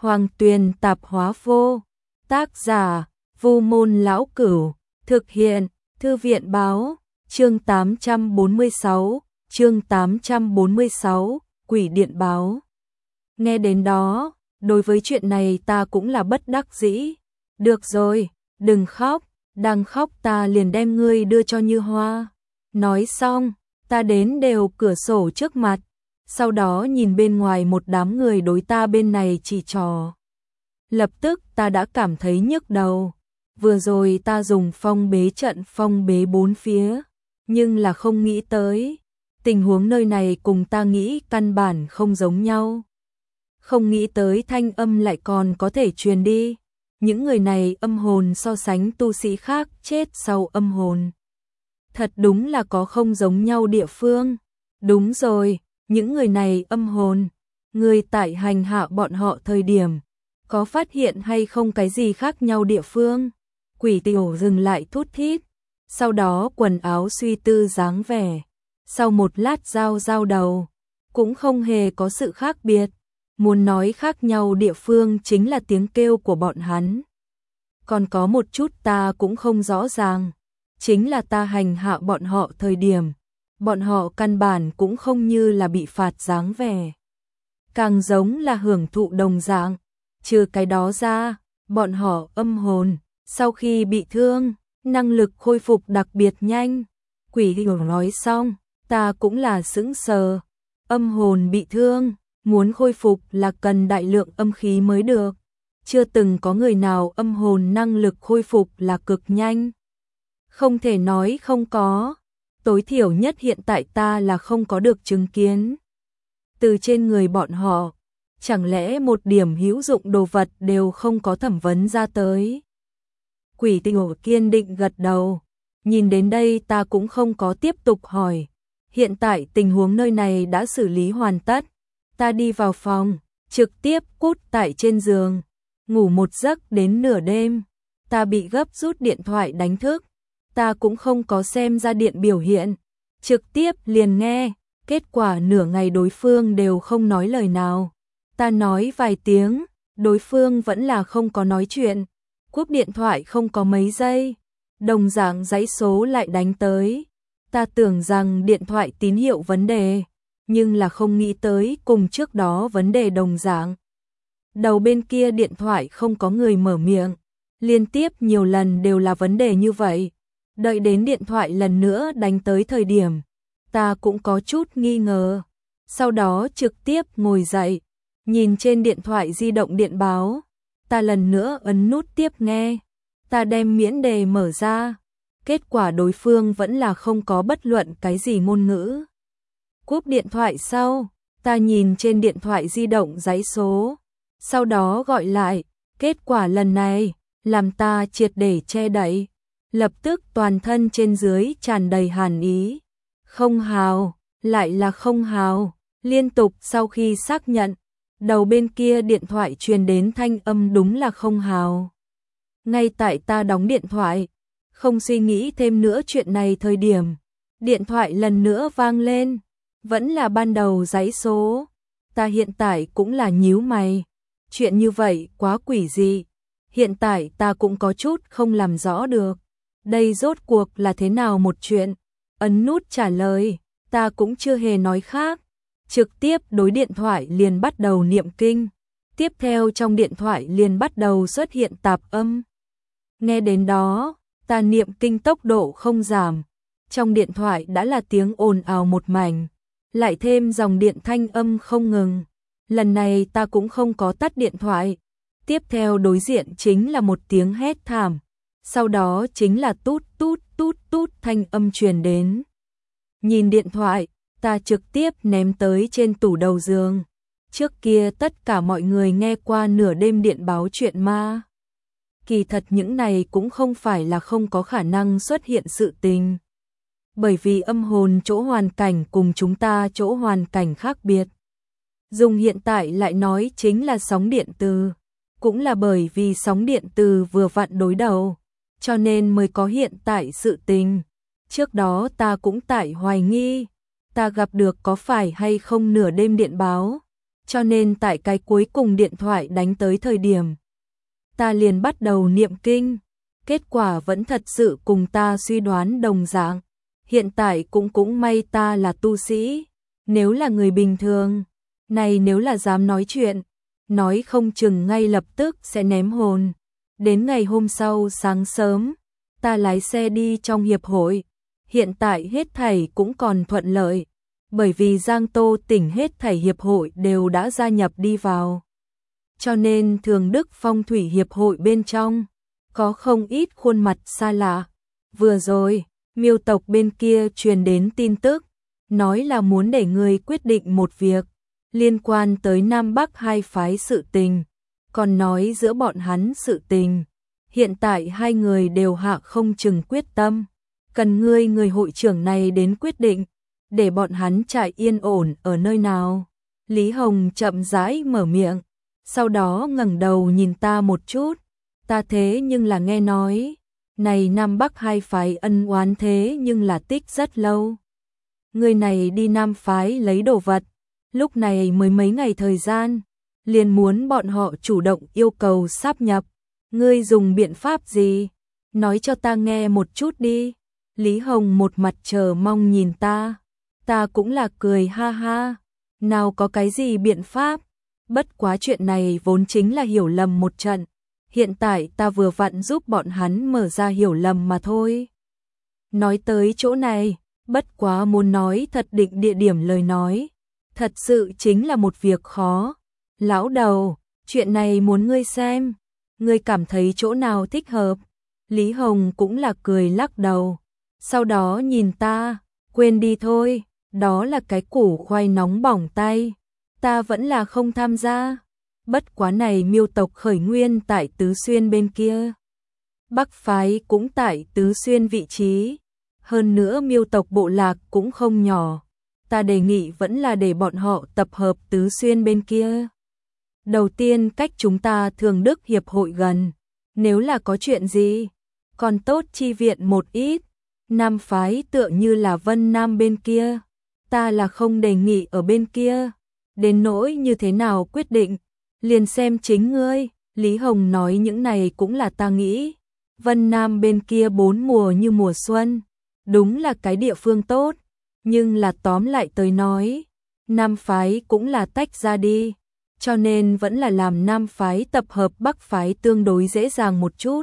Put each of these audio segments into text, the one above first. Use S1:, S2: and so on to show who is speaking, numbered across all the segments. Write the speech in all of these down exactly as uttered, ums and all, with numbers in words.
S1: Hoàng Tuyền Tạp Hóa Vô. Tác giả: Vu Môn Lão Cửu. Thực hiện: Thư viện báo. Chương tám trăm bốn mươi sáu, chương tám trăm bốn mươi sáu, Quỷ Điện Báo. Nghe đến đó, đối với chuyện này ta cũng là bất đắc dĩ. Được rồi, đừng khóc, đang khóc ta liền đem ngươi đưa cho Như Hoa. Nói xong, ta đến đều cửa sổ trước mặt, sau đó nhìn bên ngoài một đám người đối ta bên này chỉ trò. Lập tức ta đã cảm thấy nhức đầu. Vừa rồi ta dùng phong bế trận phong bế bốn phía, nhưng là không nghĩ tới, tình huống nơi này cùng ta nghĩ căn bản không giống nhau. Không nghĩ tới thanh âm lại còn có thể truyền đi. Những người này âm hồn so sánh tu sĩ khác chết sau âm hồn. Thật đúng là có không giống nhau địa phương. Đúng rồi, những người này âm hồn, người tại hành hạ bọn họ thời điểm, có phát hiện hay không cái gì khác nhau địa phương? Quỷ tiểu dừng lại thút thít, sau đó quần áo suy tư dáng vẻ. Sau một lát giao giao đầu, cũng không hề có sự khác biệt. Muốn nói khác nhau địa phương chính là tiếng kêu của bọn hắn. Còn có một chút ta cũng không rõ ràng, chính là ta hành hạ bọn họ thời điểm, bọn họ căn bản cũng không như là bị phạt dáng vẻ, càng giống là hưởng thụ đồng dạng. Trừ cái đó ra, bọn họ âm hồn, sau khi bị thương, năng lực khôi phục đặc biệt nhanh. Quỷ hiểu nói xong, ta cũng là sững sờ. Âm hồn bị thương, muốn khôi phục là cần đại lượng âm khí mới được. Chưa từng có người nào âm hồn năng lực khôi phục là cực nhanh. Không thể nói không có, tối thiểu nhất hiện tại ta là không có được chứng kiến. Từ trên người bọn họ, chẳng lẽ một điểm hữu dụng đồ vật đều không có thẩm vấn ra tới? Quỷ tiểu kiên định gật đầu. Nhìn đến đây ta cũng không có tiếp tục hỏi. Hiện tại tình huống nơi này đã xử lý hoàn tất. Ta đi vào phòng, trực tiếp cút tại trên giường, ngủ một giấc đến nửa đêm. Ta bị gấp rút điện thoại đánh thức. Ta cũng không có xem ra điện biểu hiện, trực tiếp liền nghe. Kết quả nửa ngày đối phương đều không nói lời nào. Ta nói vài tiếng, đối phương vẫn là không có nói chuyện. Cúp điện thoại không có mấy giây, đồng dạng dãy số lại đánh tới. Ta tưởng rằng điện thoại tín hiệu vấn đề, nhưng là không nghĩ tới cùng trước đó vấn đề đồng dạng. Đầu bên kia điện thoại không có người mở miệng, liên tiếp nhiều lần đều là vấn đề như vậy. Đợi đến điện thoại lần nữa đánh tới thời điểm, ta cũng có chút nghi ngờ. Sau đó trực tiếp ngồi dậy, nhìn trên điện thoại di động điện báo. Ta lần nữa ấn nút tiếp nghe. Ta đem miễn đề mở ra. Kết quả đối phương vẫn là không có bất luận cái gì ngôn ngữ. Cúp điện thoại sau, ta nhìn trên điện thoại di động dãy số, sau đó gọi lại. Kết quả lần này làm ta triệt để che đậy, lập tức toàn thân trên dưới tràn đầy hàn ý. Không hào, lại là không hào. Liên tục sau khi xác nhận, đầu bên kia điện thoại truyền đến thanh âm đúng là không hào. Ngay tại ta đóng điện thoại, không suy nghĩ thêm nữa chuyện này thời điểm, điện thoại lần nữa vang lên, vẫn là ban đầu dãy số. Ta hiện tại cũng là nhíu mày, chuyện như vậy quá quỷ dị. Hiện tại ta cũng có chút không làm rõ được, đây rốt cuộc là thế nào một chuyện. Ấn nút trả lời, ta cũng chưa hề nói khác, trực tiếp đối điện thoại liền bắt đầu niệm kinh. Tiếp theo trong điện thoại liền bắt đầu xuất hiện tạp âm. Nghe đến đó, ta niệm kinh tốc độ không giảm. Trong điện thoại đã là tiếng ồn ào một mảnh, lại thêm dòng điện thanh âm không ngừng. Lần này ta cũng không có tắt điện thoại. Tiếp theo đối diện chính là một tiếng hét thảm. Sau đó chính là tút tút tút tút thanh âm truyền đến. Nhìn điện thoại, ta trực tiếp ném tới trên tủ đầu giường. Trước kia tất cả mọi người nghe qua nửa đêm điện báo chuyện ma. Kỳ thật những này cũng không phải là không có khả năng xuất hiện sự tình. Bởi vì âm hồn chỗ hoàn cảnh cùng chúng ta chỗ hoàn cảnh khác biệt. Dùng hiện tại lại nói chính là sóng điện từ. Cũng là bởi vì sóng điện từ vừa vặn đối đầu, cho nên mới có hiện tại sự tình. Trước đó ta cũng tại hoài nghi, ta gặp được có phải hay không nửa đêm điện báo. cho nên tại cái cuối cùng điện thoại đánh tới thời điểm, ta liền bắt đầu niệm kinh, kết quả vẫn thật sự cùng ta suy đoán đồng dạng. Hiện tại cũng cũng may ta là tu sĩ, nếu là người bình thường, này nếu là dám nói chuyện, nói không chừng ngay lập tức sẽ ném hồn. Đến ngày hôm sau sáng sớm, ta lái xe đi trong hiệp hội, hiện tại hết thảy cũng còn thuận lợi, bởi vì Giang Tô tỉnh hết thảy hiệp hội đều đã gia nhập đi vào. Cho nên Thường Đức Phong thủy hiệp hội bên trong, có không ít khuôn mặt xa lạ. Vừa rồi, Miêu tộc bên kia truyền đến tin tức, nói là muốn để người quyết định một việc, liên quan tới Nam Bắc hai phái sự tình, còn nói giữa bọn hắn sự tình. Hiện tại hai người đều hạ không chừng quyết tâm, cần ngươi người hội trưởng này đến quyết định, để bọn hắn trại yên ổn ở nơi nào. Lý Hồng chậm rãi mở miệng, sau đó ngẩng đầu nhìn ta một chút, ta thế nhưng là nghe nói, này Nam Bắc hai phái ân oán thế nhưng là tích rất lâu. Người này đi Nam phái lấy đồ vật, lúc này mới mấy ngày thời gian, liền muốn bọn họ chủ động yêu cầu sáp nhập. Ngươi dùng biện pháp gì? Nói cho ta nghe một chút đi. Lý Hồng một mặt chờ mong nhìn ta, ta cũng là cười ha ha, nào có cái gì biện pháp, bất quá chuyện này vốn chính là hiểu lầm một trận, hiện tại ta vừa vặn giúp bọn hắn mở ra hiểu lầm mà thôi. Nói tới chỗ này, bất quá muốn nói thật định địa điểm lời nói, thật sự chính là một việc khó. Lão đầu, chuyện này muốn ngươi xem, ngươi cảm thấy chỗ nào thích hợp? Lý Hồng cũng là cười lắc đầu, sau đó nhìn ta, quên đi thôi, đó là cái củ khoai nóng bỏng tay, ta vẫn là không tham gia. Bất quá này Miêu tộc khởi nguyên tại Tứ Xuyên bên kia, Bắc phái cũng tại Tứ Xuyên vị trí, hơn nữa Miêu tộc bộ lạc cũng không nhỏ, ta đề nghị vẫn là để bọn họ tập hợp Tứ Xuyên bên kia. Đầu tiên cách chúng ta Thường Đức hiệp hội gần, nếu là có chuyện gì, còn tốt chi viện một ít. Nam phái tựa như là Vân Nam bên kia, ta là không đề nghị ở bên kia, đến nỗi như thế nào quyết định, liền xem chính ngươi. Lý Hồng nói những này cũng là ta nghĩ, Vân Nam bên kia bốn mùa như mùa xuân, đúng là cái địa phương tốt, nhưng là tóm lại tới nói, Nam phái cũng là tách ra đi, cho nên vẫn là làm Nam phái tập hợp Bắc phái tương đối dễ dàng một chút.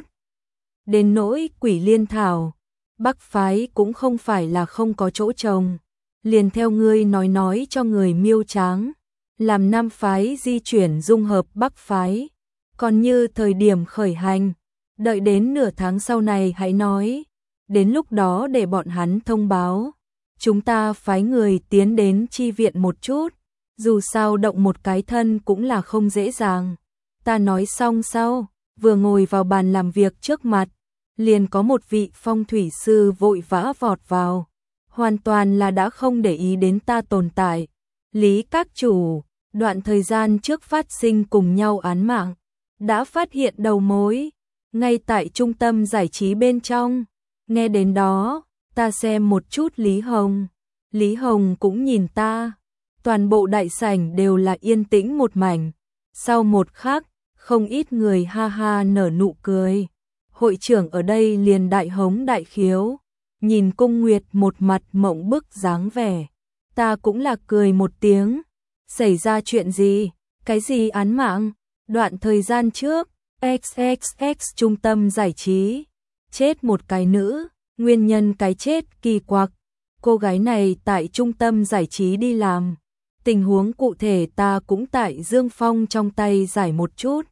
S1: Đến nỗi Quỷ Liên Thảo, Bắc phái cũng không phải là không có chỗ trồng, liền theo ngươi nói nói cho người Miêu Tráng, làm Nam phái di chuyển dung hợp Bắc phái, còn như thời điểm khởi hành, đợi đến nửa tháng sau này hãy nói, đến lúc đó để bọn hắn thông báo, chúng ta phái người tiến đến chi viện một chút, dù sao động một cái thân cũng là không dễ dàng. Ta nói xong sau, vừa ngồi vào bàn làm việc trước mặt, liền có một vị phong thủy sư vội vã vọt vào, hoàn toàn là đã không để ý đến ta tồn tại. Lý các chủ, đoạn thời gian trước phát sinh cùng nhau án mạng, đã phát hiện đầu mối, ngay tại trung tâm giải trí bên trong. Nghe đến đó, ta xem một chút Lý Hồng. Lý Hồng cũng nhìn ta, toàn bộ đại sảnh đều là yên tĩnh một mảnh. Sau một khắc, không ít người ha ha nở nụ cười. Hội trưởng ở đây liền đại hống đại khiếu, nhìn Cung Nguyệt một mặt mộng bức dáng vẻ. Ta cũng là cười một tiếng. Xảy ra chuyện gì? Cái gì án mạng? Đoạn thời gian trước, ích ích ích trung tâm giải trí, chết một cái nữ, nguyên nhân cái chết kỳ quặc. Cô gái này tại trung tâm giải trí đi làm. Tình huống cụ thể ta cũng tại Dương Phong trong tay giải một chút.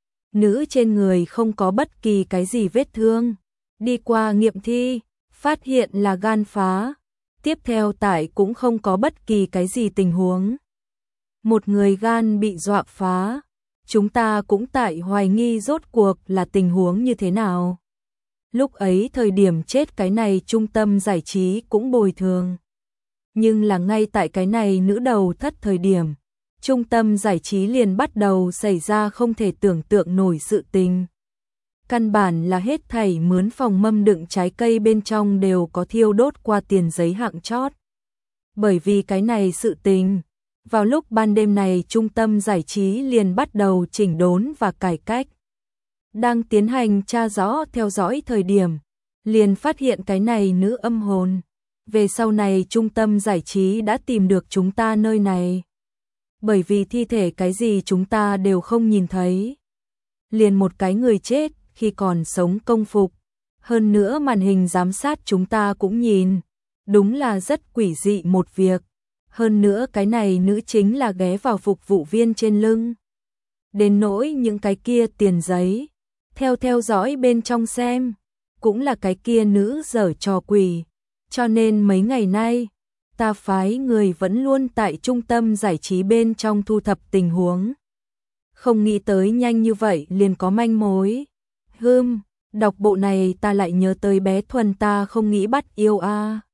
S1: Nữ trên người không có bất kỳ cái gì vết thương. Đi qua nghiệm thi, phát hiện là gan phá. Tiếp theo tại cũng không có bất kỳ cái gì tình huống. Một người gan bị dọa phá. Chúng ta cũng tại hoài nghi rốt cuộc là tình huống như thế nào. Lúc ấy thời điểm chết cái này trung tâm giải trí cũng bồi thường. Nhưng là ngay tại cái này nữ đầu thất thời điểm, trung tâm giải trí liền bắt đầu xảy ra không thể tưởng tượng nổi sự tình. Căn bản là hết thảy mướn phòng mâm đựng trái cây bên trong đều có thiêu đốt qua tiền giấy hạng chót. Bởi vì cái này sự tình, Vào lúc ban đêm này trung tâm giải trí liền bắt đầu chỉnh đốn và cải cách. Đang tiến hành tra rõ theo dõi thời điểm, liền phát hiện cái này nữ âm hồn. Về sau này trung tâm giải trí đã tìm được chúng ta nơi này. Bởi vì thi thể cái gì chúng ta đều không nhìn thấy. Liền một cái người chết khi còn sống công phục. Hơn nữa màn hình giám sát chúng ta cũng nhìn. Đúng là rất quỷ dị một việc. Hơn nữa cái này nữ chính là ghé vào phục vụ viên trên lưng. Đến nỗi những cái kia tiền giấy. Theo theo dõi bên trong xem. Cũng là cái kia nữ giở trò quỷ. Cho nên mấy ngày nay, ta phái người vẫn luôn tại trung tâm giải trí bên trong thu thập tình huống. Không nghĩ tới nhanh như vậy liền có manh mối. Hừm, đọc bộ này ta lại nhớ tới bé Thuần ta không nghĩ bắt yêu a.